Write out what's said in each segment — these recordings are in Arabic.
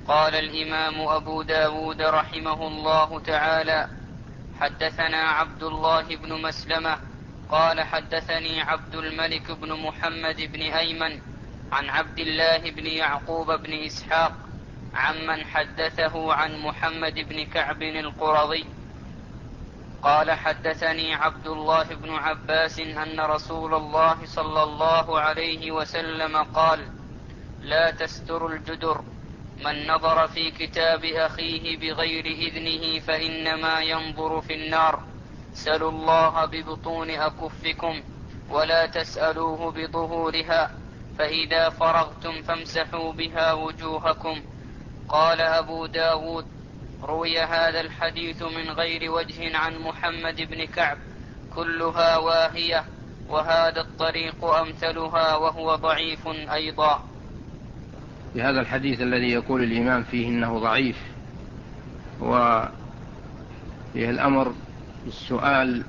قال الإمام أبو داود رحمه الله تعالى: حدثنا عبد الله بن مسلمة قال حدثني عبد الملك بن محمد بن أيمن عن عبد الله بن يعقوب بن إسحاق عمن حدثه عن محمد بن كعب القرظي قال حدثني عبد الله بن عباس أن رسول الله صلى الله عليه وسلم قال: لا تستر الجدر، من نظر في كتاب أخيه بغير إذنه فإنما ينظر في النار، سلوا الله ببطون أكفكم ولا تسألوه بظهورها، فإذا فرغتم فامسحوا بها وجوهكم. قال أبو داود: روي هذا الحديث من غير وجه عن محمد بن كعب كلها واهية، وهذا الطريق أمثلها وهو ضعيف أيضا. في هذا الحديث الذي يقول الإمام فيه إنه ضعيف، وفيه الأمر بالسؤال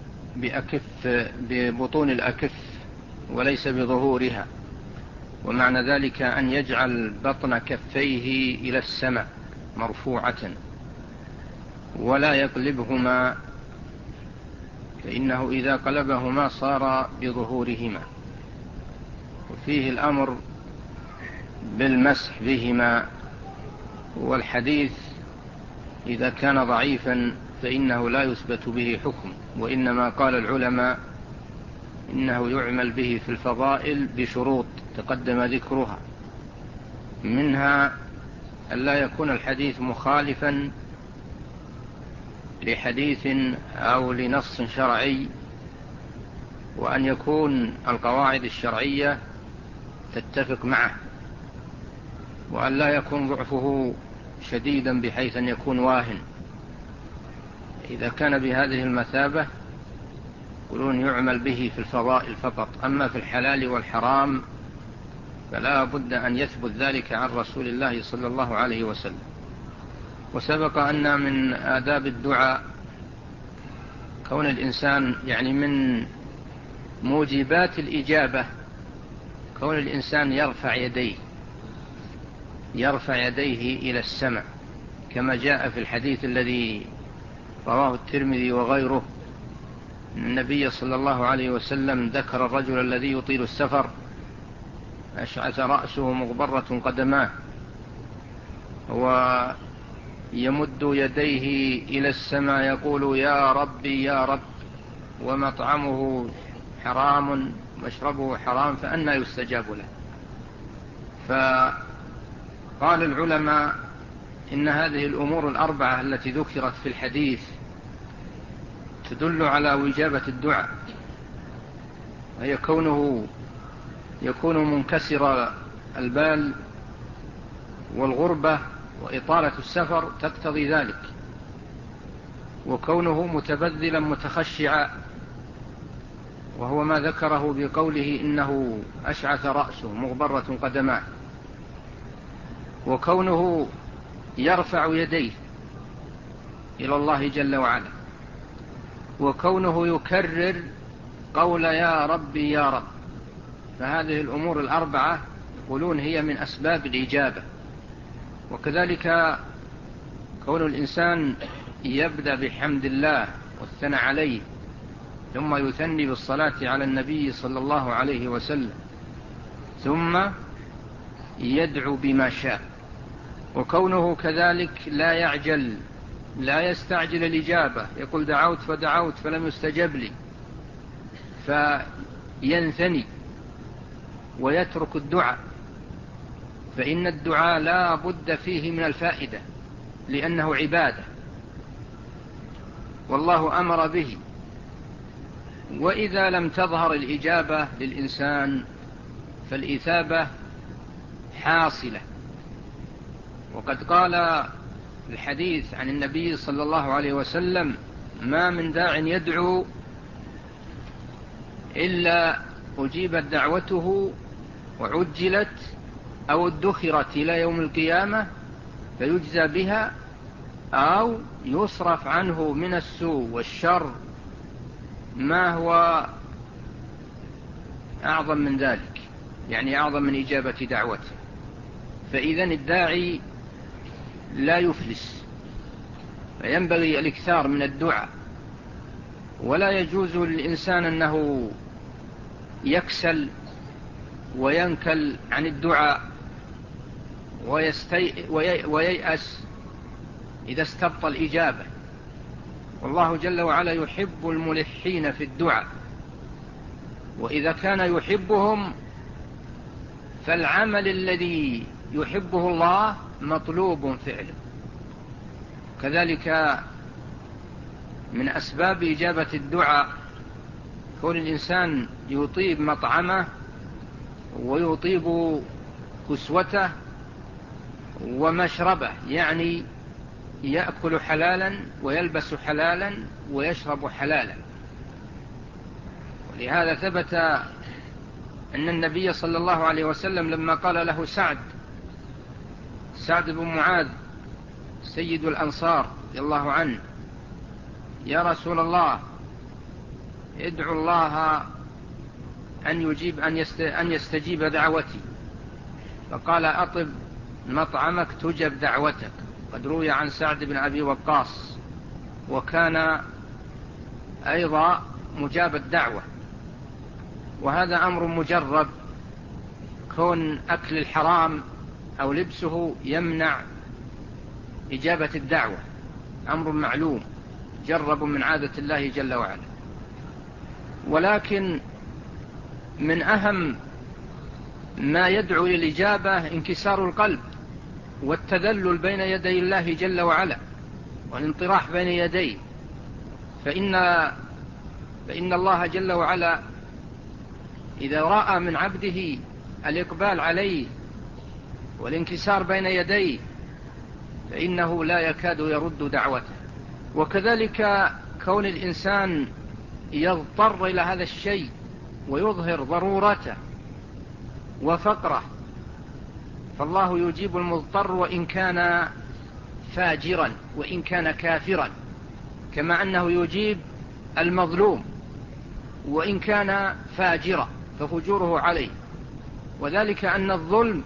ببطون الأكف وليس بظهورها، ومعنى ذلك أن يجعل بطن كفيه إلى السماء مرفوعة ولا يقلبهما، فإنه إذا قلبهما صار بظهورهما. وفيه الأمر بالمسح بهما، والحديث إذا كان ضعيفا فإنه لا يثبت به حكم، وإنما قال العلماء إنه يعمل به في الفضائل بشروط تقدم ذكرها، منها أن لا يكون الحديث مخالفا لحديث أو لنص شرعي، وأن يكون القواعد الشرعية تتفق معه، وأن لا يكون ضعفه شديدا بحيث أن يكون واهن. إذا كان بهذه المثابة يقولون يعمل به في الفضائل فقط، أما في الحلال والحرام فلا بد أن يثبت ذلك عن رسول الله صلى الله عليه وسلم. وسبق أن من آداب الدعاء كون الإنسان، يعني من موجبات الإجابة كون الإنسان يرفع يديه إلى السماء، كما جاء في الحديث الذي رواه الترمذي وغيره أن النبي صلى الله عليه وسلم ذكر الرجل الذي يطيل السفر أشعث رأسه مغبرة قدماه ويمد يديه إلى السماء يقول: يا ربي يا رب، ومطعمه حرام مشربه حرام، فأنى يستجاب له. فقال العلماء إن هذه الأمور الأربعة التي ذكرت في الحديث تدل على وجابة الدعاء، وهي كونه يكون منكسر البال، والغربة وإطالة السفر تقتضي ذلك، وكونه متبذلا متخشعا، وهو ما ذكره بقوله إنه أشعث رأسه مغبرة قدماه، وكونه يرفع يديه إلى الله جل وعلا، وكونه يكرر قول يا ربي يا رب. فهذه الأمور الأربعة يقولون هي من أسباب الإجابة. وكذلك كون الإنسان يبدأ بحمد الله والثناء عليه، ثم يثني بالصلاة على النبي صلى الله عليه وسلم، ثم يدعو بما شاء. وكونه كذلك لا يعجل، لا يستعجل الإجابة، يقول دعوت فدعوت فلم يستجب لي، فينثني ويترك الدعاء، فإن الدعاء لا بد فيه من الفائدة، لأنه عبادة والله أمر به. وإذا لم تظهر الإجابة للإنسان فالإثابة حاصلة. وقد قال الحديث عن النبي صلى الله عليه وسلم: ما من داع يدعو إلا أجيبت دعوته وعجلت أو ادخرت إلى يوم القيامة فيجزى بها، أو يصرف عنه من السوء والشر ما هو أعظم من ذلك، يعني أعظم من إجابة دعوته. فإذن الداعي لا يفلس، فينبغي الإكثار من الدعاء، ولا يجوز للإنسان أنه يكسل وينكل عن الدعاء وييأس إذا استبطى الإجابة. والله جل وعلا يحب الملحين في الدعاء، وإذا كان يحبهم فالعمل الذي يحبه الله مطلوب فعله. كذلك من أسباب إجابة الدعاء كون الإنسان يطيب مطعمه ويطيب كسوته ومشربه، يعني يأكل حلالا ويلبس حلالا ويشرب حلالا. ولهذا ثبت أن النبي صلى الله عليه وسلم لما قال له سعد بن معاذ سيد الأنصار رضي الله عنه: يا رسول الله، ادعو الله أن يستجيب دعوتي. فقال: أطب مطعمك تجب دعوتك. قد روي عن سعد بن أبي وقاص، وكان أيضا مجاب الدعوة. وهذا أمر مجرب، كون أكل الحرام أو لبسه يمنع إجابة الدعوة، أمر معلوم جرب من عادة الله جل وعلا. ولكن من أهم ما يدعو للإجابة انكسار القلب والتذلل بين يدي الله جل وعلا والانطراح بين يديه، فإن الله جل وعلا إذا رأى من عبده الإقبال عليه والانكسار بين يديه فإنه لا يكاد يرد دعوته. وكذلك كون الإنسان يضطر إلى هذا الشيء ويظهر ضرورته وفقره، فالله يجيب المضطر وإن كان فاجرا وإن كان كافرا، كما أنه يجيب المظلوم وإن كان فاجرا ففجوره عليه. وذلك أن الظلم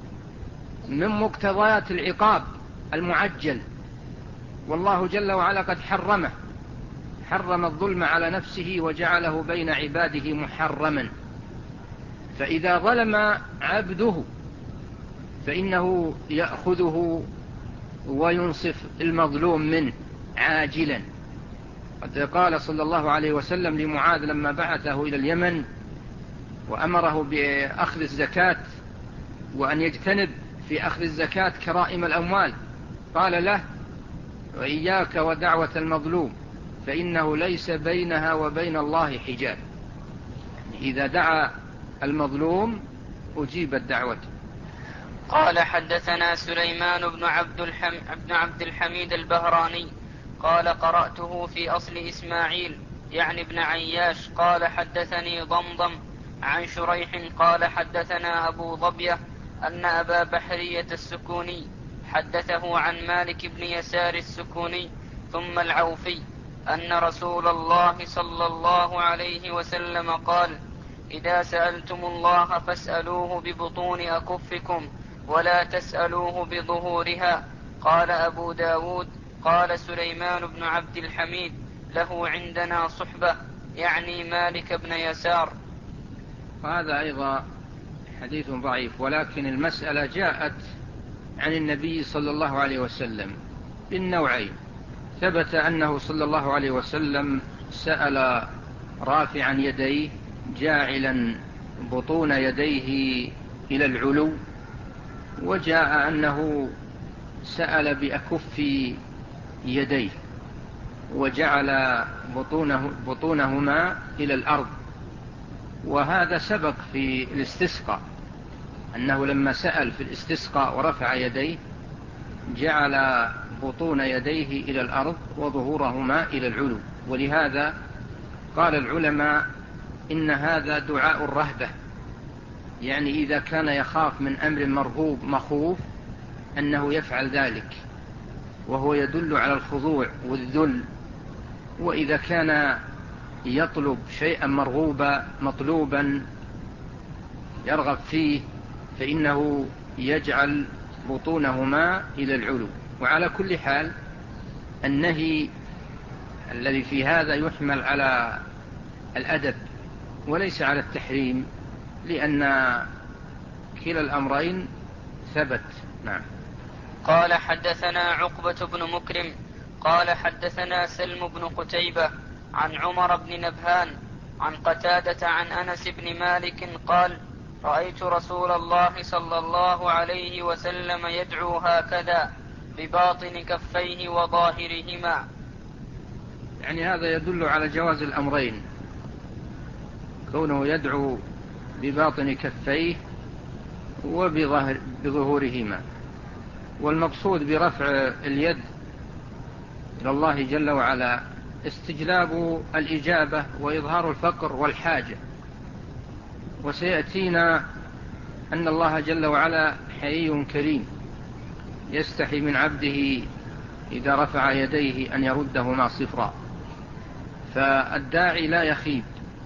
من مقتضيات العقاب المعجل، والله جل وعلا قد حرم الظلم على نفسه وجعله بين عباده محرما. فإذا ظلم عبده فإنه يأخذه وينصف المظلوم منه عاجلا. قد قال صلى الله عليه وسلم لمعاذ لما بعثه إلى اليمن وأمره بأخذ الزكاة وأن يجتنب في أخذ الزكاة كرائم الأموال، قال له: وإياك ودعوة المظلوم فإنه ليس بينها وبين الله حجاب. إذا دعا المظلوم أجيبت دعوته. قال: حدثنا سليمان بن عبد الحميد البهراني قال: قرأته في أصل إسماعيل يعني ابن عياش قال: حدثني ضمضم عن شريح قال: حدثنا أبو ظبية أن أبا بحرية السكوني حدثه عن مالك بن يسار السكوني ثم العوفي أن رسول الله صلى الله عليه وسلم قال: إذا سألتم الله فاسألوه ببطون أكفكم ولا تسألوه بظهورها. قال أبو داود: قال سليمان بن عبد الحميد: له عندنا صحبة، يعني مالك بن يسار. هذا أيضا حديث ضعيف، ولكن المسألة جاءت عن النبي صلى الله عليه وسلم بالنوعين. ثبت أنه صلى الله عليه وسلم سأل رافعا يديه جاعلا بطون يديه إلى العلو، وجاء أنه سأل بأكف يديه وجعل بطونهما إلى الأرض. وهذا سبق في الاستسقاء، أنه لما سأل في الاستسقاء ورفع يديه جعل بطون يديه إلى الأرض وظهورهما إلى العلو. ولهذا قال العلماء إن هذا دعاء الرهبة، يعني إذا كان يخاف من أمر مرهوب مخوف أنه يفعل ذلك، وهو يدل على الخضوع والذل. وإذا كان يطلب شيئا مرغوبا مطلوبا يرغب فيه فإنه يجعل بطونهما إلى العلو. وعلى كل حال النهي الذي في هذا يحمل على الأدب وليس على التحريم، لأن كلا الأمرين ثبت. نعم. قال حدثنا عقبة بن مكرم قال حدثنا سلم بن قتيبة عن عمر بن نبهان عن قتادة عن أنس بن مالك قال رأيت رسول الله صلى الله عليه وسلم يدعو هكذا بباطن كفيه وظاهرهما. يعني هذا يدل على جواز الأمرين، كونه يدعو بباطن كفيه وبظهورهما. والمقصود برفع اليد إلى الله جل وعلا استجلاب الإجابة وإظهار الفقر والحاجة. وسيأتينا أن الله جل وعلا حيي كريم يستحي من عبده إذا رفع يديه أن يردهما صفرا، فالداعي لا يخيب،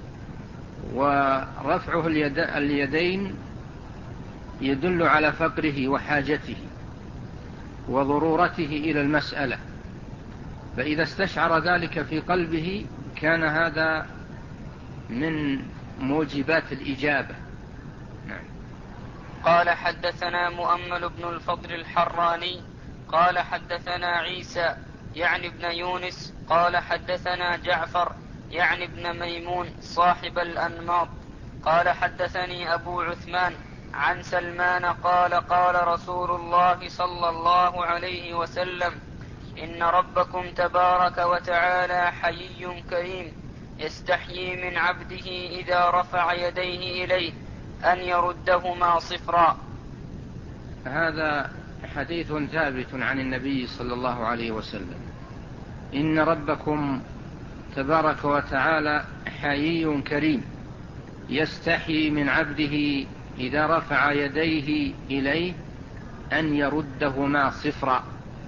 ورفعه اليدين يدل على فقره وحاجته وضرورته إلى المسألة، فإذا استشعر ذلك في قلبه كان هذا من موجبات الإجابة. نعم. قال حدثنا مؤمل بن الفضل الحراني قال حدثنا عيسى يعني ابن يونس قال حدثنا جعفر يعني ابن ميمون صاحب الأنماط قال حدثني أبو عثمان عن سلمان قال قال رسول الله صلى الله عليه وسلم إن ربكم تبارك وتعالى حيي كريم يستحيي من عبده إذا رفع يديه إليه أن يردهما صفرا. هذا حديث ثابت عن النبي صلى الله عليه وسلم، إن ربكم تبارك وتعالى حيي كريم يستحيي من عبده إذا رفع يديه إليه أن يردهما صفرا.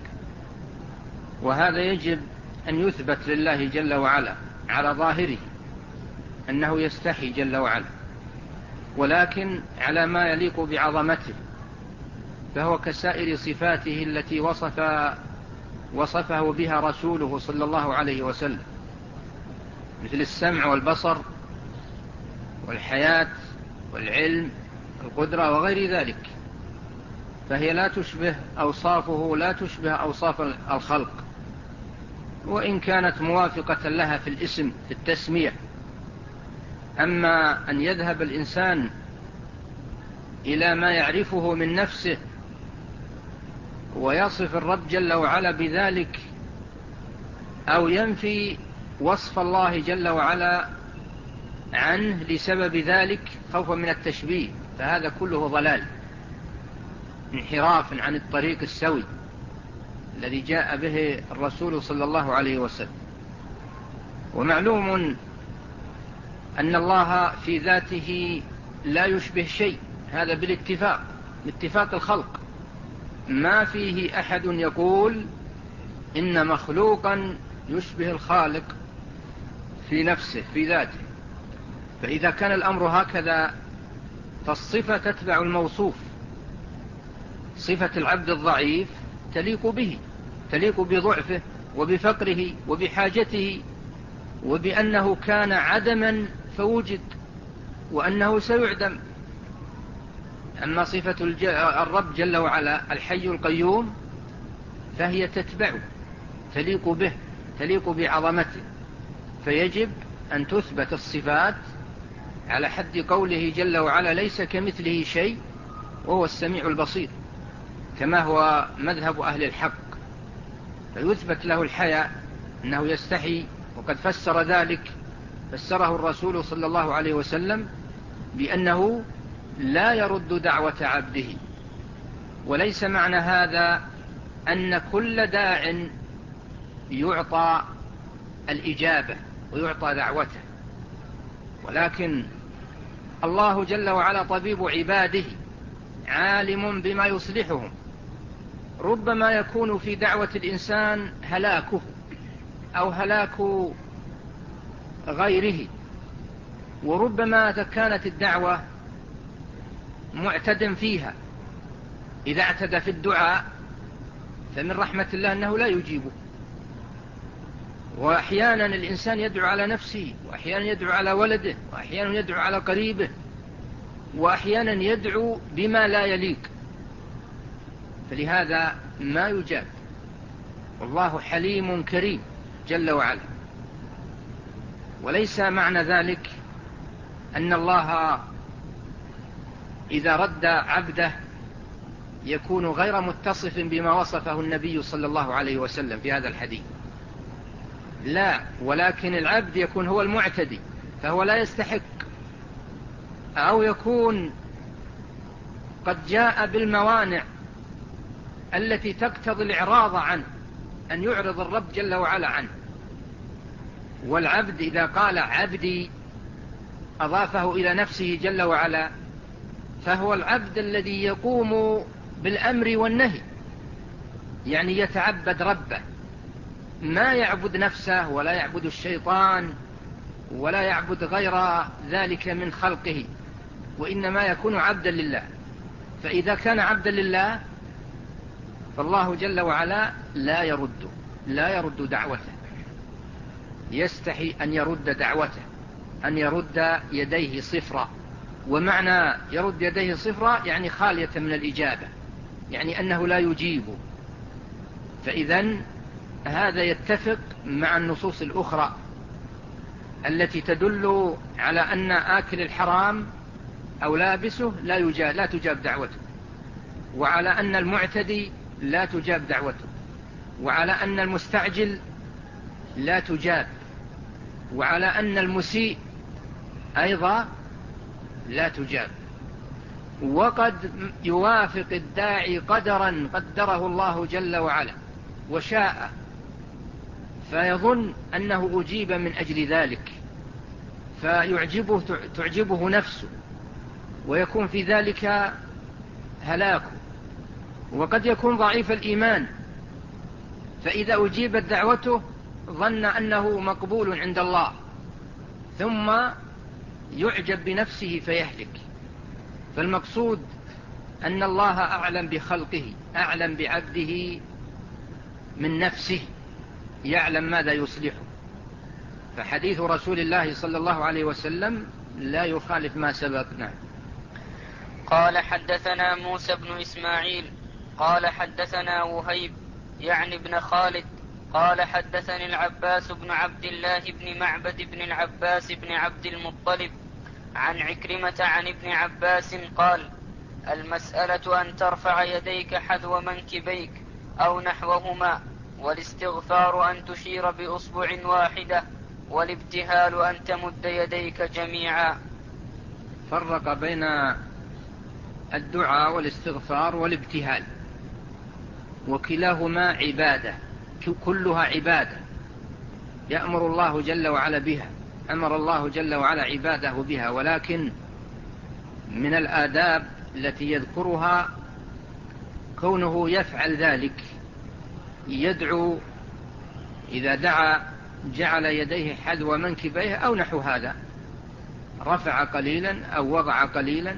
وهذا يجب أن يثبت لله جل وعلا على ظاهره أنه يستحي جل وعلا، ولكن على ما يليق بعظمته، فهو كسائر صفاته التي وصفه بها رسوله صلى الله عليه وسلم، مثل السمع والبصر والحياة والعلم والقدرة وغير ذلك، فهي لا تشبه أوصافه، لا تشبه أوصاف الخلق، وإن كانت موافقة لها في الاسم في التسمية. أما أن يذهب الإنسان إلى ما يعرفه من نفسه ويصف الرب جل وعلا بذلك، أو ينفي وصف الله جل وعلا عنه لسبب ذلك خوفا من التشبيه، فهذا كله ضلال، انحراف عن الطريق السوي الذي جاء به الرسول صلى الله عليه وسلم. ومعلوم أن الله في ذاته لا يشبه شيء، هذا باتفاق الخلق، ما فيه أحد يقول إن مخلوقا يشبه الخالق في نفسه في ذاته. فإذا كان الأمر هكذا فالصفة تتبع الموصوف، صفة العبد الضعيف تليق به، تليق بضعفه وبفقره وبحاجته، وبأنه كان عدما فوجد وأنه سيعدم. أما صفة الرب جل وعلا الحي القيوم فهي تتبعه، تليق به، تليق بعظمته، فيجب أن تثبت الصفات على حد قوله جل وعلا ليس كمثله شيء وهو السميع البصير، كما هو مذهب أهل الحق، فيثبت له الحياء أنه يستحي. وقد فسر ذلك، فسره الرسول صلى الله عليه وسلم بأنه لا يرد دعوة عبده. وليس معنى هذا أن كل داع يعطى الإجابة ويعطى دعوته، ولكن الله جل وعلا طبيب عباده عالم بما يصلحهم. ربما يكون في دعوة الإنسان هلاكه أو هلاك غيره، وربما كانت الدعوة معتد فيها، إذا اعتدى في الدعاء فمن رحمة الله أنه لا يجيبه. وأحيانا الإنسان يدعو على نفسه، وأحيانا يدعو على ولده، وأحيانا يدعو على قريبه، وأحيانا يدعو بما لا يليق، فلهذا ما يجاب. والله حليم كريم جل وعلا. وليس معنى ذلك أن الله إذا رد عبده يكون غير متصف بما وصفه النبي صلى الله عليه وسلم في هذا الحديث، لا، ولكن العبد يكون هو المعتدي فهو لا يستحق، أو يكون قد جاء بالموانع التي تقتضي الإعراض عنه، أن يعرض الرب جل وعلا عنه. والعبد إذا قال عبدي أضافه إلى نفسه جل وعلا، فهو العبد الذي يقوم بالأمر والنهي، يعني يتعبد ربه، ما يعبد نفسه ولا يعبد الشيطان ولا يعبد غير ذلك من خلقه، وإنما يكون عبدا لله. فإذا كان عبدا لله فالله جل وعلا لا يرد دعوته، يستحي أن يرد دعوته، أن يرد يديه صفرا. ومعنى يرد يديه صفرا يعني خالية من الإجابة، يعني أنه لا يجيب. فإذن هذا يتفق مع النصوص الأخرى التي تدل على أن آكل الحرام أو لابسه لا تجاب دعوته، وعلى أن المعتدي لا تجاب دعوته، وعلى أن المستعجل لا تجاب، وعلى أن المسيء أيضا لا تجاب. وقد يوافق الداعي قدرا قدره الله جل وعلا وشاء، فيظن أنه أجيب من أجل ذلك، تعجبه نفسه، ويكون في ذلك هلاكه. وقد يكون ضعيف الإيمان، فإذا أجيبت دعوته ظن أنه مقبول عند الله، ثم يعجب بنفسه فيهلك. فالمقصود أن الله أعلم بخلقه، أعلم بعبده من نفسه، يعلم ماذا يصلحه. فحديث رسول الله صلى الله عليه وسلم لا يخالف ما سبق. نعم. قال حدثنا موسى بن إسماعيل قال حدثنا وهيب يعني بن خالد قال حدثني العباس بن عبد الله بن معبد بن العباس بن عبد المطلب عن عكرمة عن ابن عباس قال: المسألة أن ترفع يديك حذو منكبيك أو نحوهما، والاستغفار أن تشير بأصبع واحدة، والابتهال أن تمد يديك جميعا. فرق بين الدعاء والاستغفار والابتهال، وكلاهما عبادة، كلها عبادة يأمر الله جل وعلا بها، أمر الله جل وعلا عباده بها. ولكن من الآداب التي يذكرها كونه يفعل ذلك، يدعو إذا دعا جعل يديه حذو منكبيه أو نحو هذا، رفع قليلا أو وضع قليلا.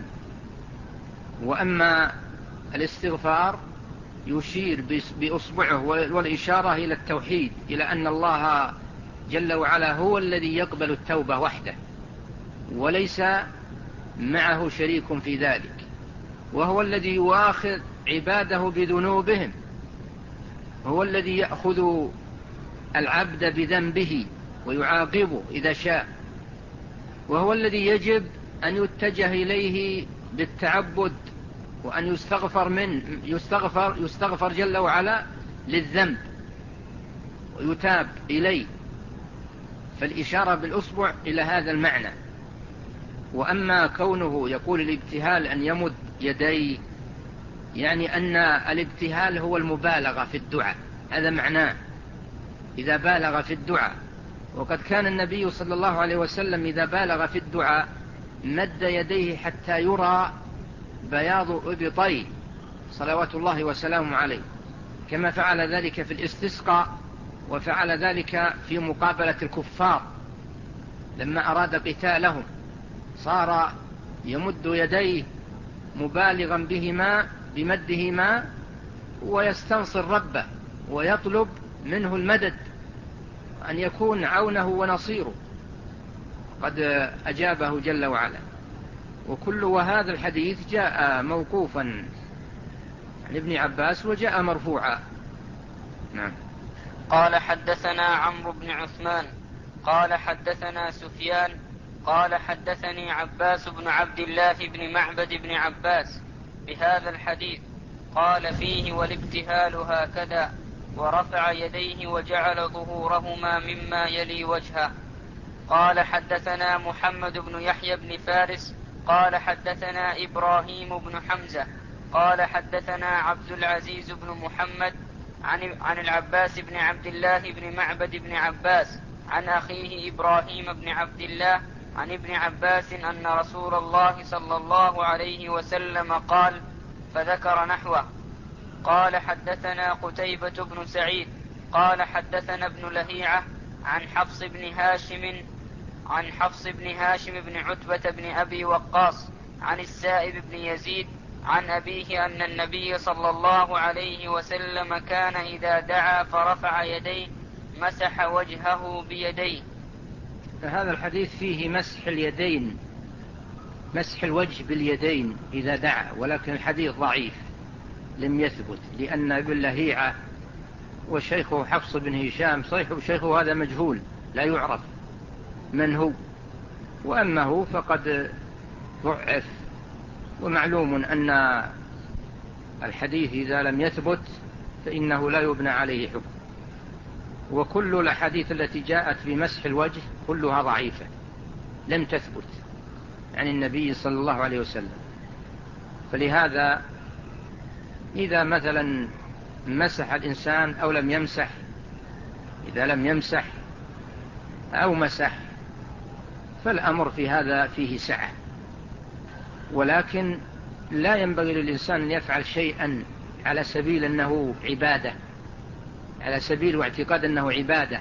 وأما الاستغفار يشير بأصبعه، والإشارة إلى التوحيد، إلى أن الله جل وعلا هو الذي يقبل التوبة وحده، وليس معه شريك في ذلك، وهو الذي يؤاخذ عباده بذنوبهم، هو الذي يأخذ العبد بذنبه ويعاقبه إذا شاء، وهو الذي يجب أن يتجه إليه بالتعبد، وأن يستغفر جل وعلا للذنب ويتاب إليه. فالإشارة بالأصبع إلى هذا المعنى. وأما كونه يقول الابتهال أن يمد يديه، يعني أن الابتهال هو المبالغة في الدعاء، هذا معناه إذا بالغ في الدعاء. وقد كان النبي صلى الله عليه وسلم إذا بالغ في الدعاء مد يديه حتى يرى بياض إبطيه صلوات الله وسلامه عليه، كما فعل ذلك في الاستسقاء، وفعل ذلك في مقابلة الكفار لما أراد قتالهم، صار يمد يديه مبالغا بمدهما، ويستنصر ربه ويطلب منه المدد أن يكون عونه ونصيره، قد أجابه جل وعلا. وهذا الحديث جاء موقوفا عن ابن عباس وجاء مرفوعا. نعم. قال حدثنا عمرو بن عثمان قال حدثنا سفيان قال حدثني عباس بن عبد الله بن معبد بن عباس بهذا الحديث، قال فيه: والابتهال هكذا، ورفع يديه وجعل ظهورهما مما يلي وجهه. قال حدثنا محمد بن يحيى بن فارس قال حدثنا إبراهيم بن حمزة قال حدثنا عبد العزيز بن محمد عن العباس بن عبد الله بن معبد بن عباس عن أخيه إبراهيم بن عبد الله عن ابن عباس أن رسول الله صلى الله عليه وسلم قال، فذكر نحوه. قال حدثنا قتيبة بن سعيد قال حدثنا ابن لهيعة عن حفص بن هاشم بن عتبة بن أبي وقاص عن السائب بن يزيد عن أبيه أن النبي صلى الله عليه وسلم كان إذا دعا فرفع يديه مسح وجهه بيديه. هذا الحديث فيه مسح اليدين، مسح الوجه باليدين إذا دعا، ولكن الحديث ضعيف لم يثبت، لأن ابن لهيعة وشيخه حفص بن هشام شيخه هذا مجهول لا يعرف من هو، وأما هو فقد ضعف. ومعلوم أن الحديث إذا لم يثبت فإنه لا يبنى عليه حكم، وكل الأحاديث التي جاءت في مسح الوجه كلها ضعيفة لم تثبت عن النبي صلى الله عليه وسلم. فلهذا إذا مثلا مسح الإنسان أو لم يمسح، إذا لم يمسح أو مسح فالأمر في هذا فيه سعة، ولكن لا ينبغي للإنسان أن يفعل شيئا على سبيل أنه عبادة، على سبيل واعتقاد أنه عبادة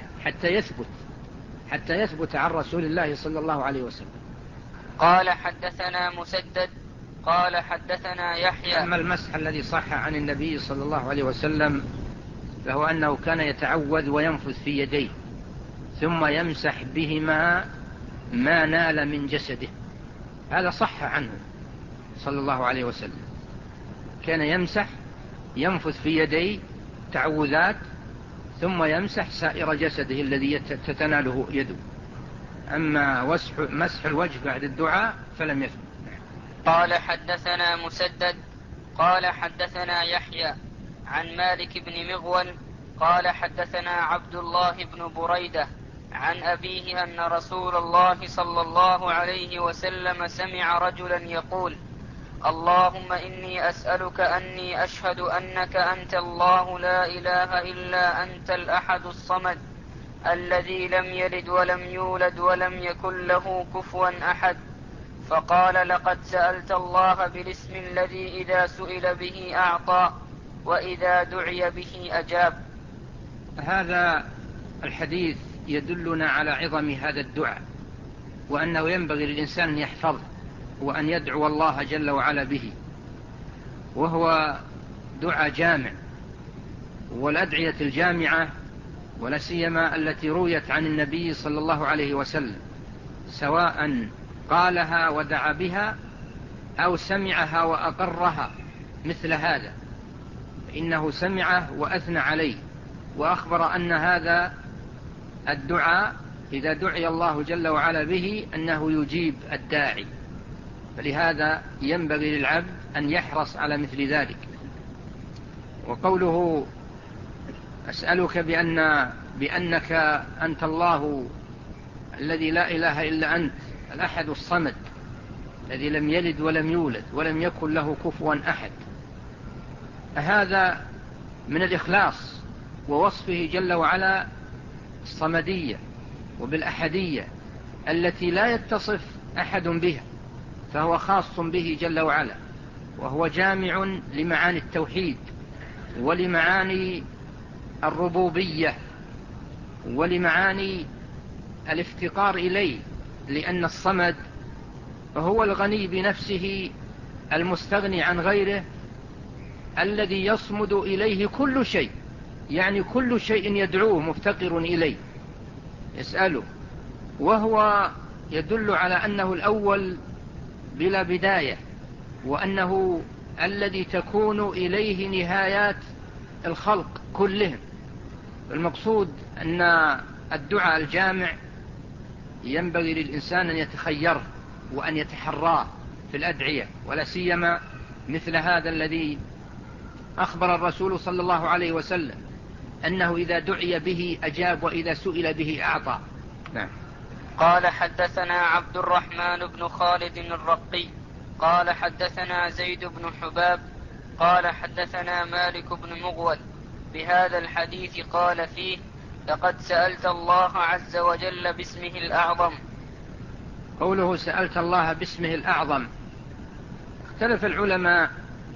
حتى يثبت عن رسول الله صلى الله عليه وسلم. قال حدثنا مسدد قال حدثنا يحيى. أما المسح الذي صح عن النبي صلى الله عليه وسلم فهو أنه كان يتعوذ وينفث في يديه ثم يمسح بهما ما نال من جسده، هذا صح عنه صلى الله عليه وسلم، كان ينفث في يديه تعوذات ثم يمسح سائر جسده الذي تتناله يده. أما مسح الوجه بعد الدعاء فلم يثبت. قال حدثنا مسدد قال حدثنا يحيى عن مالك بن مغول قال حدثنا عبد الله بن بريدة عن أبيه أن رسول الله صلى الله عليه وسلم سمع رجلا يقول: اللهم إني أسألك أني أشهد أنك أنت الله لا إله إلا أنت الأحد الصمد الذي لم يلد ولم يولد ولم يكن له كفوا أحد. فقال: لقد سألت الله بالاسم الذي إذا سئل به أعطى وإذا دعي به أجاب. هذا الحديث يدلنا على عظم هذا الدعاء، وأنه ينبغي للإنسان أن يحفظه وأن يدعو الله جل وعلا به، وهو دعاء جامع. والأدعية الجامعة ولا سيما التي رويت عن النبي صلى الله عليه وسلم سواء قالها ودعا بها أو سمعها وأقرها مثل هذا، إنه سمعه وأثنى عليه وأخبر أن هذا الدعاء إذا دعي الله جل وعلا به أنه يجيب الداعي، فلهذا ينبغي للعبد أن يحرص على مثل ذلك. وقوله أسألك بأنك أنت الله الذي لا إله إلا أنت الأحد الصمد الذي لم يلد ولم يولد ولم يكن له كفوا أحد، هذا من الإخلاص ووصفه جل وعلا الصمدية وبالأحدية التي لا يتصف أحد بها، فهو خاص به جل وعلا، وهو جامع لمعاني التوحيد ولمعاني الربوبية ولمعاني الافتقار إليه، لأن الصمد هو الغني بنفسه المستغني عن غيره الذي يصمد إليه كل شيء، يعني كل شيء يدعوه مفتقر إليه يسأله، وهو يدل على أنه الأول بلا بداية، وأنه الذي تكون إليه نهايات الخلق كلهم. المقصود أن الدعاء الجامع ينبغي للإنسان أن يتخيره وأن يتحراه في الأدعية، ولا سيما مثل هذا الذي أخبر الرسول صلى الله عليه وسلم أنه إذا دعي به أجاب وإذا سئل به أعطى. نعم. قال حدثنا عبد الرحمن بن خالد الرقي قال حدثنا زيد بن حباب قال حدثنا مالك بن مغول بهذا الحديث قال فيه: لقد سألت الله عز وجل باسمه الأعظم. قوله سألت الله باسمه الأعظم، اختلف العلماء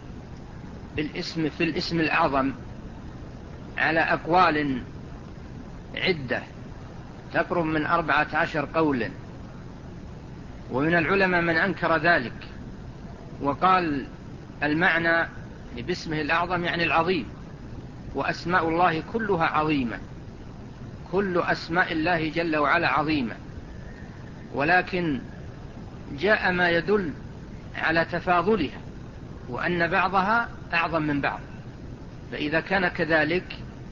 في الاسم الأعظم على أقوال عدة تقرب من 14 قولا، ومن العلماء من أنكر ذلك وقال المعنى باسمه الأعظم يعني العظيم، وأسماء الله كلها عظيمة، كل أسماء الله جل وعلا عظيمة، ولكن جاء ما يدل على تفاضلها وأن بعضها أعظم من بعض، فإذا كان كذلك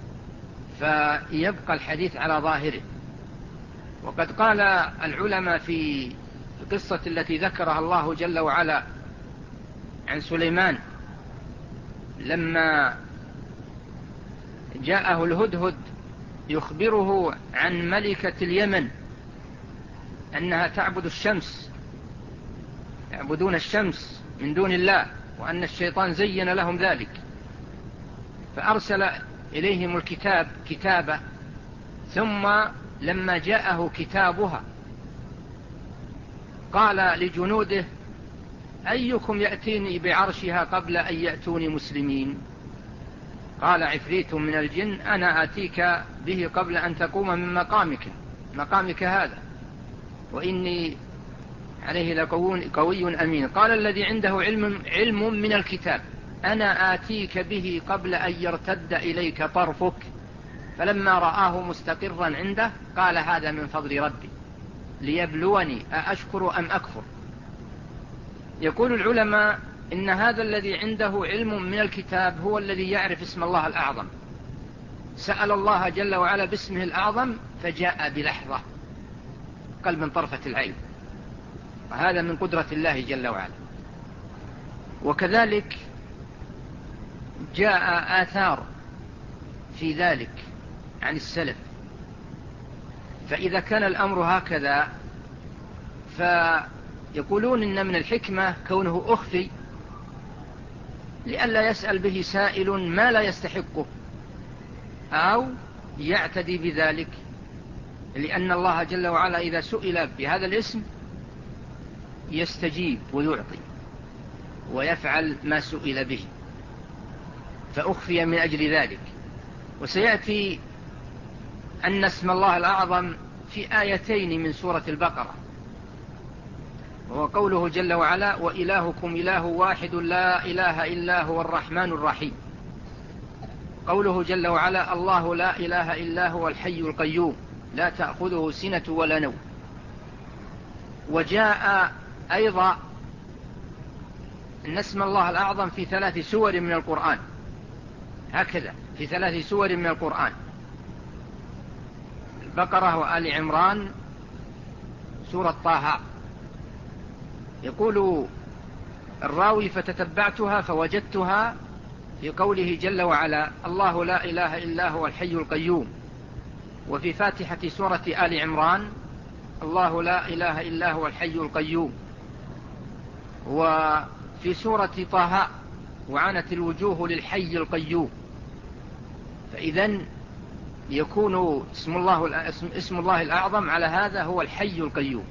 فيبقى الحديث على ظاهره. وقد قال العلماء في القصة التي ذكرها الله جل وعلا عن سليمان لما جاءه الهدهد يخبره عن ملكة اليمن أنها تعبد الشمس، يعبدون الشمس من دون الله، وأن الشيطان زين لهم ذلك، فأرسل إليهم كتابة، ثم لما جاءه كتابها قال لجنوده: أيكم يأتيني بعرشها قبل أن يأتوني مسلمين؟ قال عفريت من الجن أنا آتيك به قبل أن تقوم من مقامك هذا، وإني عليه لقوي أمين. قال الذي عنده علم من الكتاب أنا آتيك به قبل أن يرتد إليك طرفك، فلما رآه مستقرا عنده قال هذا من فضل ربي ليبلوني أأشكر أم أكفر. يقول العلماء إن هذا الذي عنده علم من الكتاب هو الذي يعرف اسم الله الأعظم، سأل الله جل وعلا باسمه الأعظم فجاء بلحظة قلب من طرفة العين، وهذا من قدرة الله جل وعلا. وكذلك جاء آثار في ذلك عن السلف، فإذا كان الأمر هكذا فيقولون إن من الحكمة كونه أخفي لئلا يسأل به سائل ما لا يستحقه أو يعتدي بذلك، لأن الله جل وعلا إذا سئل بهذا الاسم يستجيب ويعطي ويفعل ما سئل به، فأخفي من أجل ذلك. وسيأتي أن اسم الله الأعظم في آيتين من سورة البقرة، وهو قوله جل وعلا: وإلهكم إله واحد لا إله إلا هو الرحمن الرحيم. قوله جل وعلا: الله لا إله إلا هو الحي القيوم لا تأخذه سنة ولا نوم. وجاء أيضا أن اسم الله الأعظم في 3 سور من القرآن، هكذا في 3 سور من القرآن: البقرة وآل عمران سورة طه. يقول الراوي: فتتبعتها فوجدتها في قوله جل وعلا: الله لا إله إلا هو الحي القيوم، وفي فاتحة سورة آل عمران: الله لا إله إلا هو الحي القيوم، وفي سورة طه: وعنت الوجوه للحي القيوم. فإذن يكون اسم الله الأعظم على هذا هو الحي القيوم.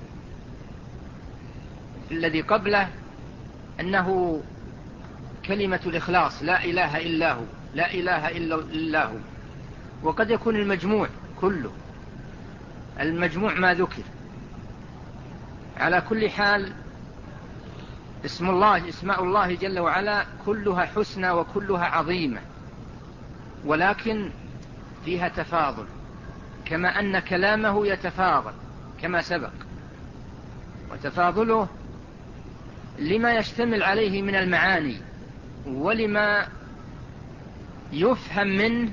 الذي قبله أنه كلمة الإخلاص: لا إله إلا هو، لا إله إلا هو. وقد يكون المجموع كله، المجموع ما ذكر. على كل حال اسماء الله جل وعلا كلها حسنى وكلها عظيمة، ولكن فيها تفاضل، كما أن كلامه يتفاضل كما سبق، وتفاضله لما يشتمل عليه من المعاني ولما يفهم منه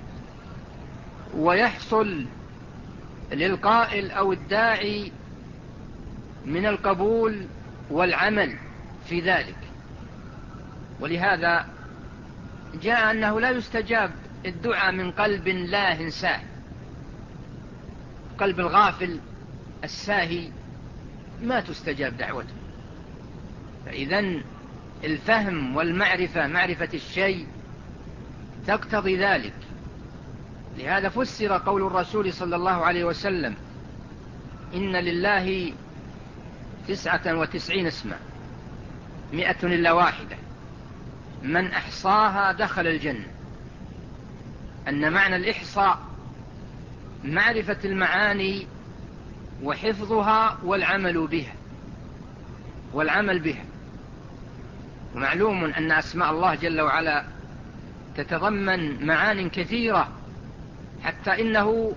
ويحصل للقائل أو الداعي من القبول والعمل في ذلك. ولهذا جاء أنه لا يستجاب الدعاء من قلب لا إنساه، قلب الغافل الساهي ما تستجاب دعوته. فإذن الفهم والمعرفة، معرفة الشيء تقتضي ذلك. لهذا فسر قول الرسول صلى الله عليه وسلم: إن لله 99 اسما 100 إلا واحدة من أحصاها دخل الجنة. أن معنى الإحصاء معرفة المعاني وحفظها والعمل بها. ومعلوم أن أسماء الله جل وعلا تتضمن معان كثيرة، حتى إنه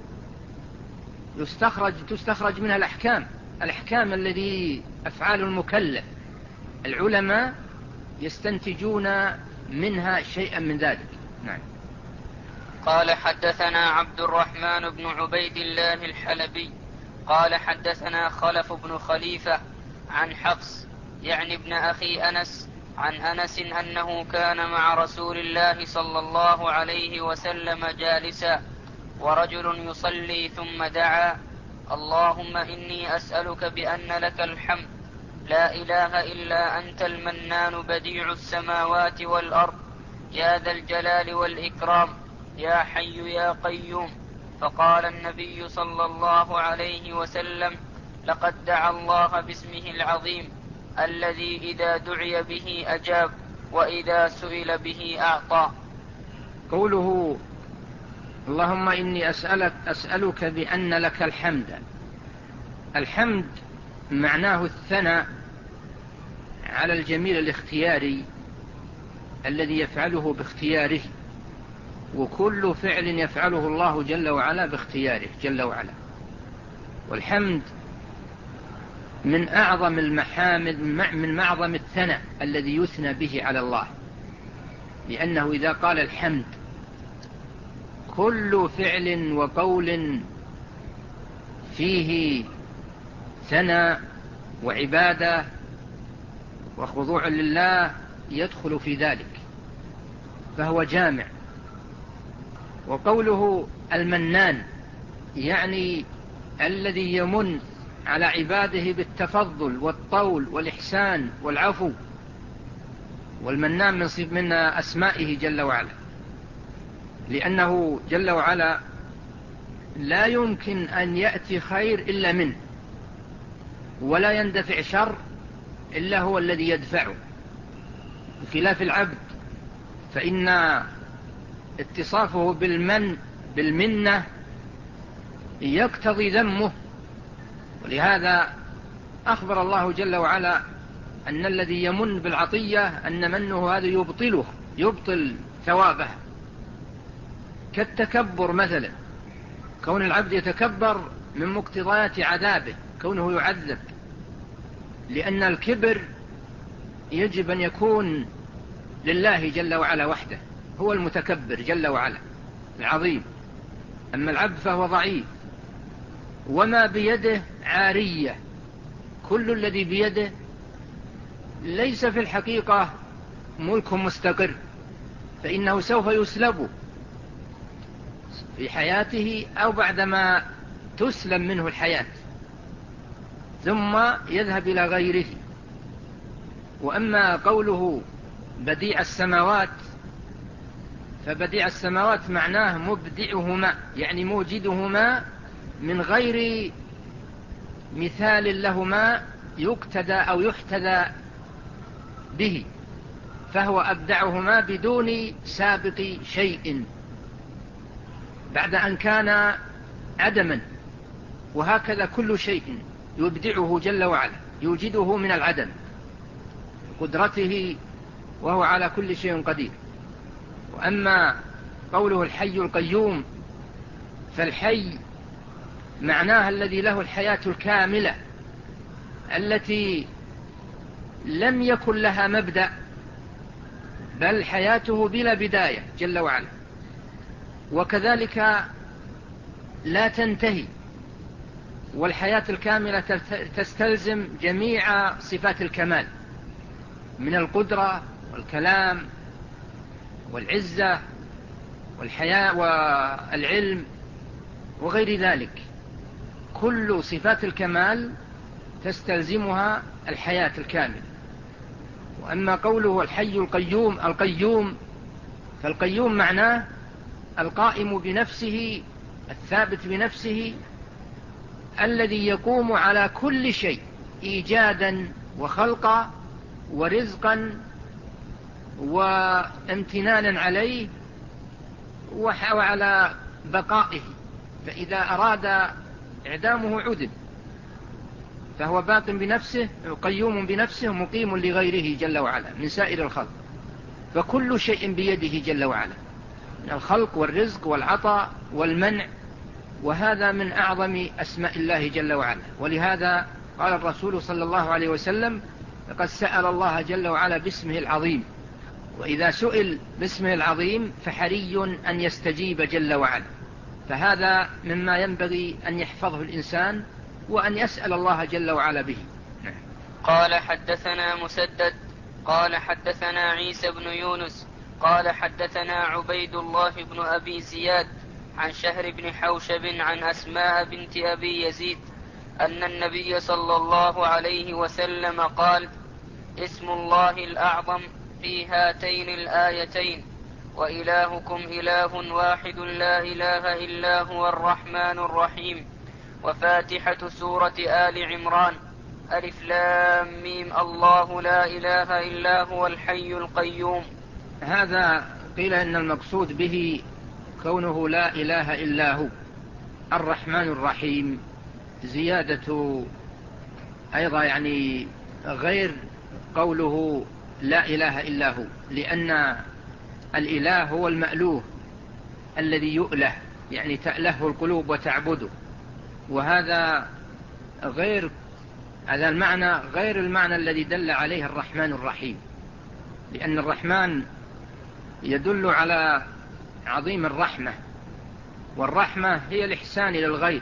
تستخرج منها الأحكام الذي أفعال المكلف، العلماء يستنتجون منها شيئا من ذلك. نعم. قال حدثنا عبد الرحمن بن عبيد الله الحلبي قال حدثنا خلف بن خليفة عن حفص يعني ابن أخي أنس عن أنس أنه كان مع رسول الله صلى الله عليه وسلم جالسا ورجل يصلي ثم دعا: اللهم إني أسألك بأن لك الحمد لا إله إلا أنت المنان بديع السماوات والأرض يا ذا الجلال والإكرام يا حي يا قيوم. فقال النبي صلى الله عليه وسلم: لقد دعا الله باسمه العظيم الذي إذا دعي به أجاب وإذا سئل به أعطى. قوله اللهم إني أسألك بأن لك الحمد معناه الثناء على الجميل الاختياري الذي يفعله باختياره، وكل فعل يفعله الله جل وعلا باختياره جل وعلا. والحمد من أعظم المحامد، من معظم الثناء الذي يثنى به على الله، لأنه إذا قال الحمد كل فعل وقول فيه ثناء وعبادة وخضوع لله يدخل في ذلك، فهو جامع. وقوله المنان يعني الذي يمن على عباده بالتفضل والطول والإحسان والعفو. والمنان من أسمائه جل وعلا، لأنه جل وعلا لا يمكن أن يأتي خير إلا منه، ولا يندفع شر إلا هو الذي يدفعه، بخلاف العبد فإن اتصافه بالمنة يقتضي ذمه. ولهذا أخبر الله جل وعلا أن الذي يمن بالعطية أن منه هذا يبطل ثوابها، كالتكبر مثلا، كون العبد يتكبر من مقتضيات عذابه، كونه يعذب، لأن الكبر يجب أن يكون لله جل وعلا وحده، هو المتكبر جل وعلا العظيم. أما العبد فهو ضعيف، وما بيده عارية، كل الذي بيده ليس في الحقيقة ملك مستقر، فإنه سوف يسلب في حياته أو بعدما تسلم منه الحياة ثم يذهب إلى غيره. وأما قوله بديع السماوات، فبديع السماوات معناه مبدعهما، يعني موجدهما من غير مثال لهما يقتدى أو يحتذى به، فهو أبدعهما بدون سابق شيء بعد أن كان عدما. وهكذا كل شيء يبدعه جل وعلا، يوجده من العدم. قدرته وهو على كل شيء قدير. وأما قوله الحي القيوم، فالحي معناها الذي له الحياة الكاملة التي لم يكن لها مبدأ، بل حياته بلا بداية جل وعلا، وكذلك لا تنتهي. والحياة الكاملة تستلزم جميع صفات الكمال من القدرة والكلام والعزة والحياة والعلم وغير ذلك. كل صفات الكمال تستلزمها الحياة الكاملة. وأما قوله الحي القيوم، القيوم فالقيوم معناه القائم بنفسه الثابت بنفسه الذي يقوم على كل شيء إيجادا وخلقا ورزقا وامتنانا عليه وعلى بقائه. فإذا أراد إعدامه عدم، فهو باق بنفسه قيوم بنفسه مقيم لغيره جل وعلا من سائر الخلق. فكل شيء بيده جل وعلا من الخلق والرزق والعطاء والمنع، وهذا من أعظم أسماء الله جل وعلا. ولهذا قال الرسول صلى الله عليه وسلم: لقد سأل الله جل وعلا باسمه العظيم. وإذا سئل باسمه العظيم فحري أن يستجيب جل وعلا. فهذا مما ينبغي أن يحفظه الإنسان وأن يسأل الله جل وعلا به. قال حدثنا مسدد قال حدثنا عيسى بن يونس قال حدثنا عبيد الله بن أبي زياد عن شهر بن حوشب عن أسماء بنت أبي يزيد أن النبي صلى الله عليه وسلم قال: اسم الله الأعظم في هاتين الآيتين: وإلهكم إله واحد لا إله إلا هو الرحمن الرحيم. وفاتحة سورة آل عمران: ألف لام ميم الله لا إله إلا هو الحي القيوم. هذا قيل إن المقصود به كونه لا إله إلا هو الرحمن الرحيم، زيادة أيضا يعني غير قوله لا إله إلا هو، لأن الإله هو المألوه الذي يؤله، يعني تأله القلوب وتعبده. وهذا غير هذا المعنى غير المعنى الذي دل عليه الرحمن الرحيم، لأن الرحمن يدل على عظيم الرحمة، والرحمة هي الإحسان إلى الغير.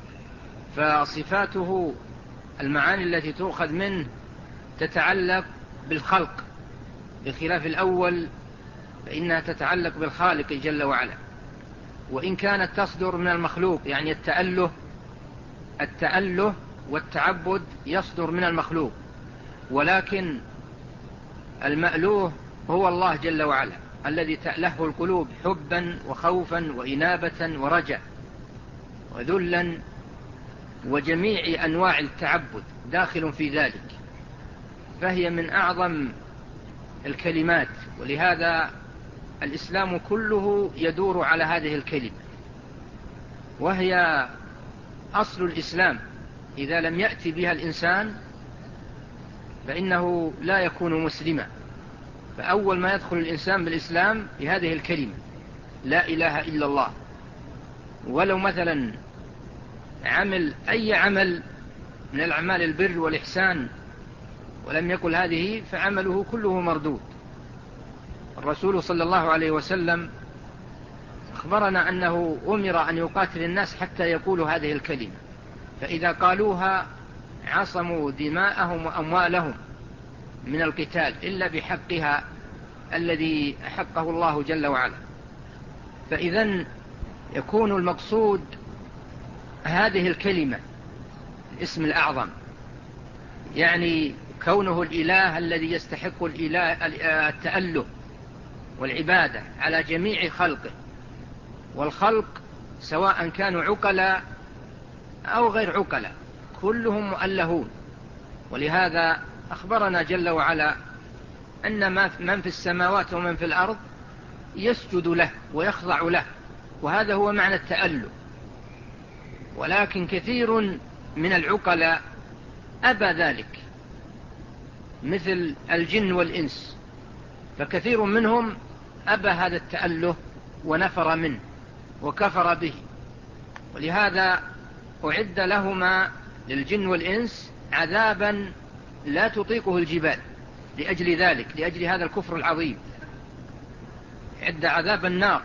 فصفاته المعاني التي تؤخذ منه تتعلق بالخلق، بخلاف الأول فإنها تتعلق بالخالق جل وعلا. وإن كانت تصدر من المخلوق، يعني التأله والتعبد يصدر من المخلوق، ولكن المألوه هو الله جل وعلا الذي تأله القلوب حبا وخوفا وإنابة ورجاء وذلا، وجميع أنواع التعبد داخل في ذلك. فهي من أعظم الكلمات، ولهذا الإسلام كله يدور على هذه الكلمة، وهي أصل الإسلام. إذا لم يأتي بها الإنسان فإنه لا يكون مسلما. فأول ما يدخل الإنسان بالإسلام بهذه الكلمة لا إله إلا الله. ولو مثلا عمل أي عمل من الأعمال البر والإحسان ولم يقل هذه فعمله كله مردود. الرسول صلى الله عليه وسلم أخبرنا أنه أمر أن يقاتل الناس حتى يقولوا هذه الكلمة، فإذا قالوها عصموا دماءهم وأموالهم من القتال إلا بحقها الذي أحقه الله جل وعلا. فإذن يكون المقصود هذه الكلمة الاسم الأعظم، يعني كونه الإله الذي يستحق التأله والعبادة على جميع خلقه، والخلق سواء كانوا عقلاء أو غير عقلاء كلهم مؤلهون. ولهذا أخبرنا جل وعلا أن من في السماوات ومن في الأرض يسجد له ويخضع له، وهذا هو معنى التأله. ولكن كثير من العقلاء أبى ذلك، مثل الجن والإنس، فكثير منهم أبى هذا التأله ونفر منه وكفر به، ولهذا أعد لهما للجن والإنس عذابا لا تطيقه الجبال، لأجل ذلك، لأجل هذا الكفر العظيم. عد عذاب النار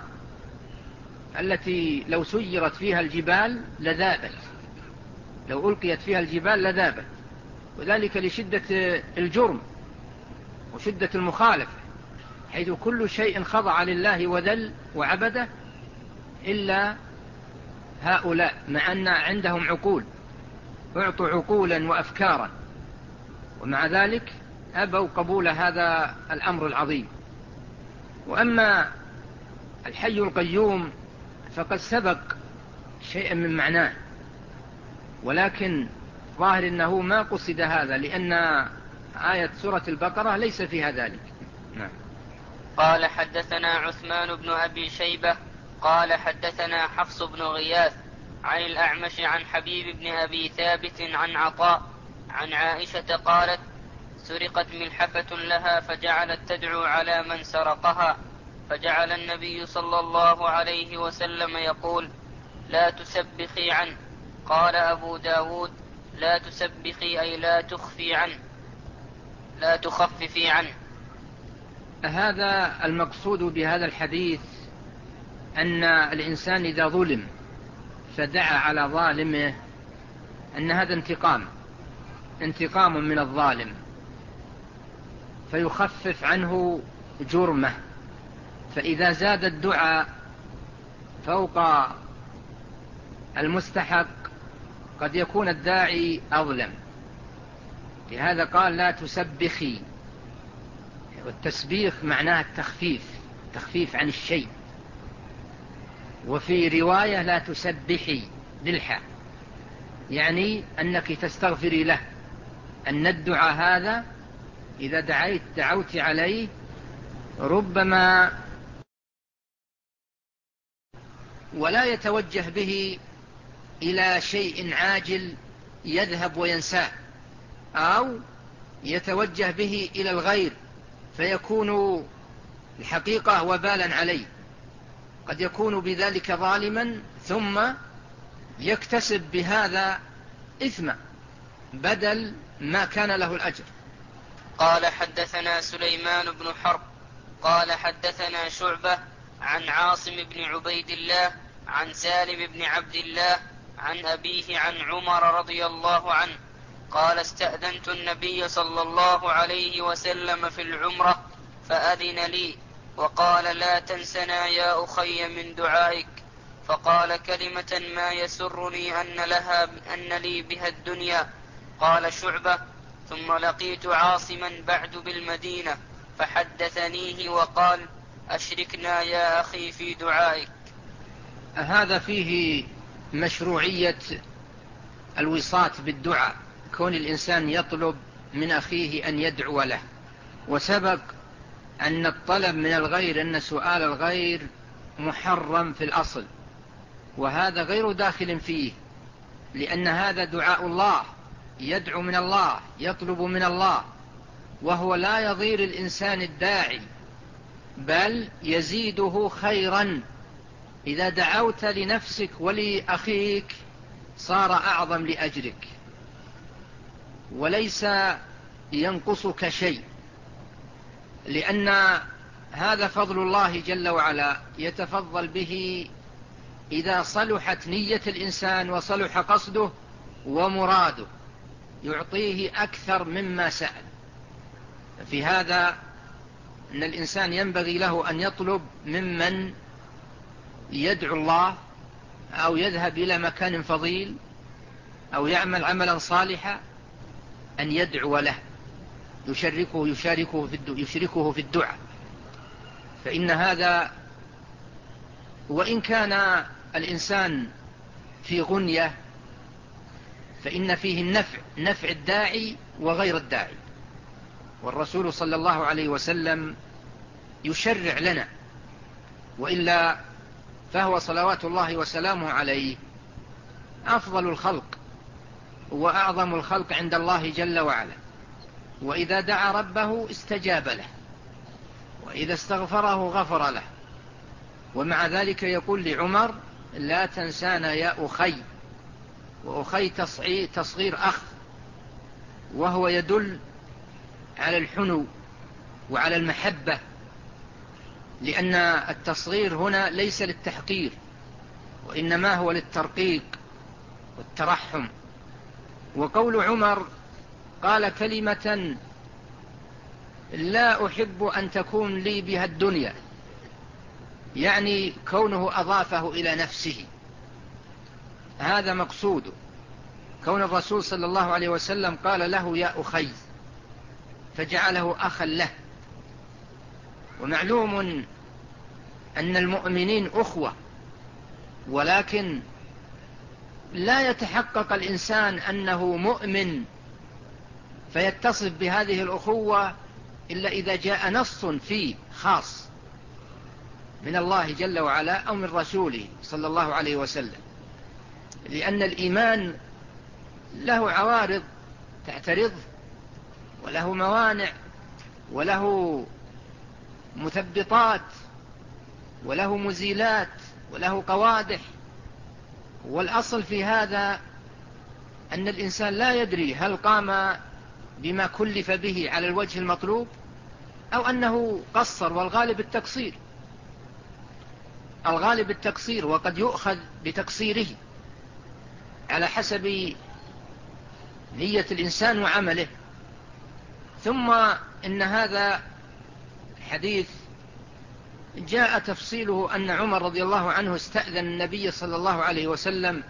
التي لو سيرت فيها الجبال لذابت، لو ألقيت فيها الجبال لذابت، وذلك لشدة الجرم وشدة المخالفة، حيث كل شيء خضع لله وذل وعبده إلا هؤلاء، مع أن عندهم عقول، اعطوا عقولا وأفكارا، ومع ذلك أبوا قبول هذا الأمر العظيم. وأما الحي القيوم فقد سبق شيئا من معناه، ولكن ظاهر أنه ما قصد هذا، لأن آية سورة البقرة ليس فيها ذلك. نعم. قال حدثنا عثمان بن أبي شيبة قال حدثنا حفص بن غياث عن الأعمش عن حبيب بن أبي ثابت عن عطاء عن عائشة قالت: سرقت ملحفة لها فجعلت تدعو على من سرقها، فجعل النبي صلى الله عليه وسلم يقول: لا تسبخي عنه. قال أبو داود: لا تسبخي أي لا تخفي عنه، لا تخففي عنه. هذا المقصود بهذا الحديث، أن الإنسان إذا ظلم فدعا على ظالمه أن هذا انتقام من الظالم، فيخفف عنه جرمه. فإذا زاد الدعاء فوق المستحق قد يكون الداعي أظلم، لهذا قال: لا تسبخي. والتسبيخ معناه التخفيف عن الشيء. وفي رواية: لا تسبحي بالحاء، يعني أنك تستغفري له، أن الدعاء هذا إذا دعوت عليه ربما ولا يتوجه به إلى شيء عاجل يذهب وينساه، أو يتوجه به إلى الغير فيكون الحقيقة وبالا عليه، قد يكون بذلك ظالما ثم يكتسب بهذا إثما بدل ما كان له الأجر. قال حدثنا سليمان بن حرب قال حدثنا شعبة عن عاصم بن عبيد الله عن سالم بن عبد الله عن أبيه عن عمر رضي الله عنه قال: استأذنت النبي صلى الله عليه وسلم في العمرة فأذن لي وقال: لا تنسنا يا أخي من دعائك. فقال كلمة ما يسرني أن لي بها الدنيا. قال شعبة: ثم لقيت عاصما بعد بالمدينة فحدثنيه وقال: أشركنا يا أخي في دعائك. هذا فيه مشروعية الوساط بالدعاء، كون الإنسان يطلب من أخيه أن يدعو له. وسبق أن الطلب من الغير، أن سؤال الغير محرم في الأصل، وهذا غير داخل فيه، لأن هذا دعاء الله، يدعو من الله، يطلب من الله، وهو لا يضير الإنسان الداعي بل يزيده خيرا. إذا دعوت لنفسك ولأخيك صار أعظم لأجرك وليس ينقصك شيء، لأن هذا فضل الله جل وعلا يتفضل به إذا صلحت نية الإنسان وصلح قصده ومراده، يعطيه أكثر مما سأل. في هذا أن الإنسان ينبغي له أن يطلب ممن يدعو الله أو يذهب إلى مكان فضيل أو يعمل عملا صالحا أن يدعو له، يشركه في الدعاء، فإن هذا وإن كان الإنسان في غنية فإن فيه نفع الداعي وغير الداعي. والرسول صلى الله عليه وسلم يشرع لنا، وإلا فهو صلوات الله وسلامه عليه أفضل الخلق وأعظم الخلق عند الله جل وعلا، وإذا دعا ربه استجاب له، وإذا استغفره غفر له. ومع ذلك يقول لعمر: لا تنسانا يا أخي. وأخي تصغير أخ، وهو يدل على الحنو وعلى المحبة، لأن التصغير هنا ليس للتحقير، وإنما هو للترقيق والترحم. وقول عمر قال كلمة لا أحب أن تكون لي بها الدنيا، يعني كونه أضافه إلى نفسه، هذا مقصوده، كون الرسول صلى الله عليه وسلم قال له يا أخي فجعله أخا له. ومعلوم أن المؤمنين أخوة، ولكن لا يتحقق الإنسان أنه مؤمن فيتصف بهذه الأخوة إلا إذا جاء نص فيه خاص من الله جل وعلا أو من رسوله صلى الله عليه وسلم، لأن الإيمان له عوارض تعترض، وله موانع، وله مثبطات، وله مزيلات، وله قوادح. والأصل في هذا أن الإنسان لا يدري هل قام بما كلف به على الوجه المطلوب أو أنه قصر، والغالب التقصير، الغالب التقصير، وقد يؤخذ بتقصيره على حسب نية الإنسان وعمله. ثم إن هذا الحديث جاء تفصيله أن عمر رضي الله عنه استأذن النبي صلى الله عليه وسلم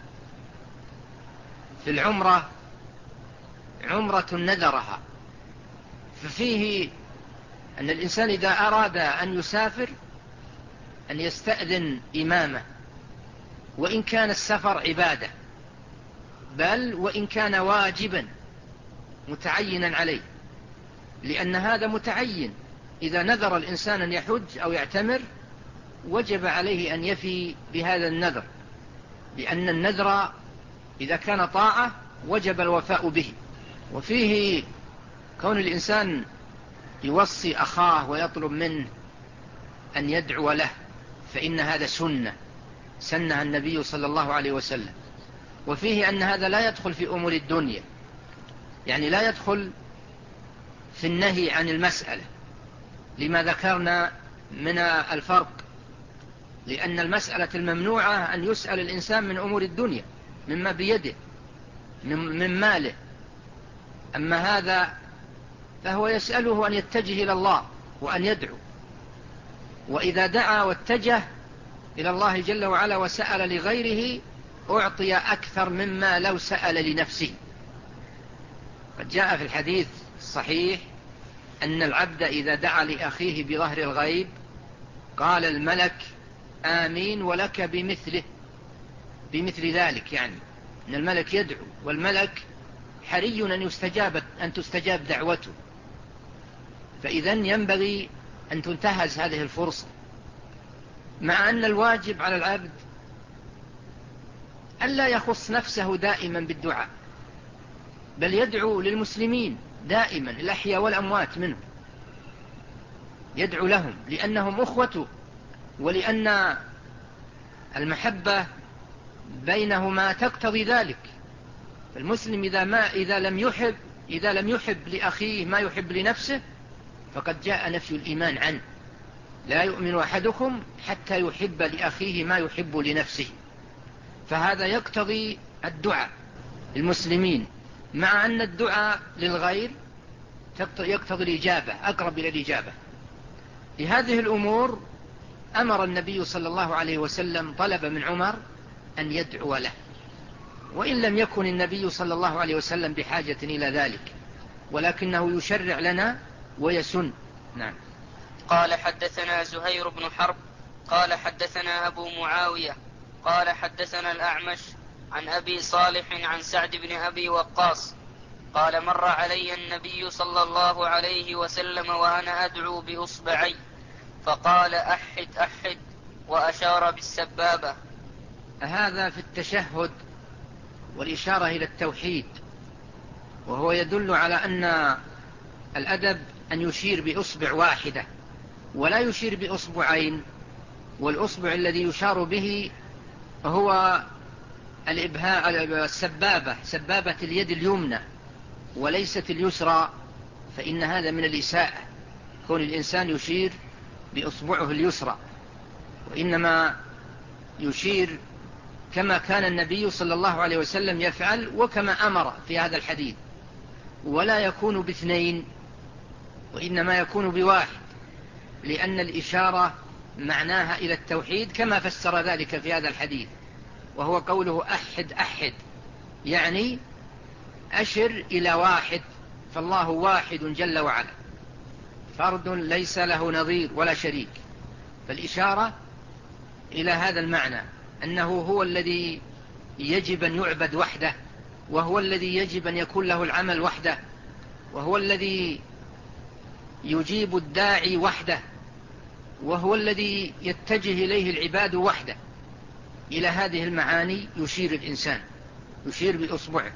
في العمرة، عمرة نذرها، ففيه أن الإنسان إذا أراد أن يسافر أن يستأذن إمامه، وإن كان السفر عبادة، بل وإن كان واجبا متعينا عليه، لأن هذا متعين. إذا نذر الإنسان أن يحج أو يعتمر وجب عليه أن يفي بهذا النذر، لأن النذر إذا كان طاعة وجب الوفاء به. وفيه كون الإنسان يوصي أخاه ويطلب منه أن يدعو له، فإن هذا سنها النبي صلى الله عليه وسلم. وفيه أن هذا لا يدخل في أمور الدنيا، يعني لا يدخل في النهي عن المسألة، لما ذكرنا من الفرق، لأن المسألة الممنوعة أن يسأل الإنسان من أمور الدنيا مما بيده من ماله، أما هذا فهو يسأله أن يتجه إلى الله وأن يدعو، وإذا دعا واتجه إلى الله جل وعلا وسأل لغيره أعطي أكثر مما لو سأل لنفسه. قد جاء في الحديث الصحيح أن العبد إذا دعا لأخيه بظهر الغيب قال الملك آمين ولك بمثله، بمثل ذلك، يعني أن الملك يدعو، والملك حري أن تستجاب دعوته، فإذن ينبغي أن تنتهز هذه الفرصة. مع أن الواجب على العبد ألا يخص نفسه دائما بالدعاء، بل يدعو للمسلمين دائما الأحياء والأموات منهم، يدعو لهم لأنهم أخوته، ولأن المحبة بينهما تقتضي ذلك. المسلم إذا لم يحب لأخيه ما يحب لنفسه فقد جاء نفي الإيمان عنه. لا يؤمن أحدكم حتى يحب لأخيه ما يحب لنفسه، فهذا يقتضي الدعاء للمسلمين، مع أن الدعاء للغير يقتضي الإجابة، أقرب إلى الإجابة. لهذه الأمور أمر النبي صلى الله عليه وسلم، طلب من عمر أن يدعو له، وإن لم يكن النبي صلى الله عليه وسلم بحاجة إلى ذلك، ولكنه يشرع لنا ويسن. نعم. قال حدثنا زهير بن حرب قال حدثنا أبو معاوية قال حدثنا الأعمش عن أبي صالح عن سعد بن أبي وقاص قال مر علي النبي صلى الله عليه وسلم وأنا أدعو بإصبعي فقال أحد أحد وأشار بالسبابة. هذا في التشهد والإشارة إلى التوحيد، وهو يدل على أن الأدب أن يشير بإصبع واحدة ولا يشير بإصبعين، والأصبع الذي يشار به هو السبابة، سبابة اليد اليمنى وليست اليسرى، فإن هذا من الإساءة كون الإنسان يشير بإصبعه اليسرى، وإنما يشير كما كان النبي صلى الله عليه وسلم يفعل وكما أمر في هذا الحديث، ولا يكون باثنين وإنما يكون بواحد، لأن الإشارة معناها إلى التوحيد كما فسر ذلك في هذا الحديث، وهو قوله أحد أحد، يعني أشر إلى واحد، فالله واحد جل وعلا فرد ليس له نظير ولا شريك، فالإشارة إلى هذا المعنى أنه هو الذي يجب أن يعبد وحده، وهو الذي يجب أن يكون له العمل وحده، وهو الذي يجيب الداعي وحده، وهو الذي يتجه إليه العباد وحده. إلى هذه المعاني يشير الإنسان، يشير بإصبعه.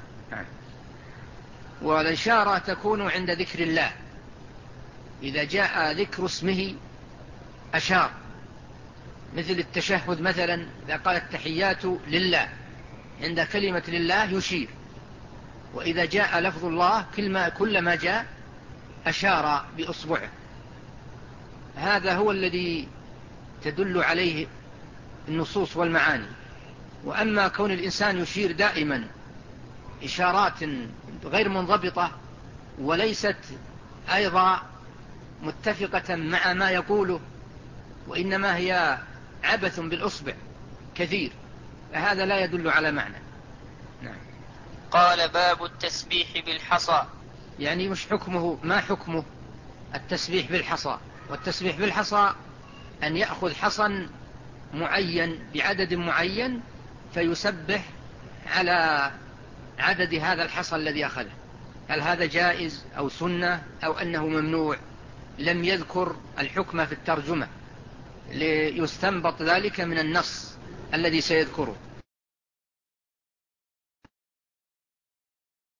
والإشارة تكون عند ذكر الله، إذا جاء ذكر اسمه أشار، مثل التشهد مثلا، إذا قال التحيات لله، عند كلمة لله يشير، وإذا جاء لفظ الله كلما جاء أشار بإصبعه. هذا هو الذي تدل عليه النصوص والمعاني. وأما كون الإنسان يشير دائما إشارات غير منضبطة وليست أيضا متفقة مع ما يقوله، وإنما هي عبث بالأصبع كثير، فهذا لا يدل على معنى. نعم. قال باب التسبيح بالحصى. يعني مش حكمه، ما حكمه التسبيح بالحصى؟ والتسبيح بالحصى أن يأخذ حصى معين بعدد معين فيسبح على عدد هذا الحصى الذي أخذه. هل هذا جائز أو سنة أو أنه ممنوع؟ لم يذكر الحكم في الترجمة، ليستنبط ذلك من النص الذي سيذكره.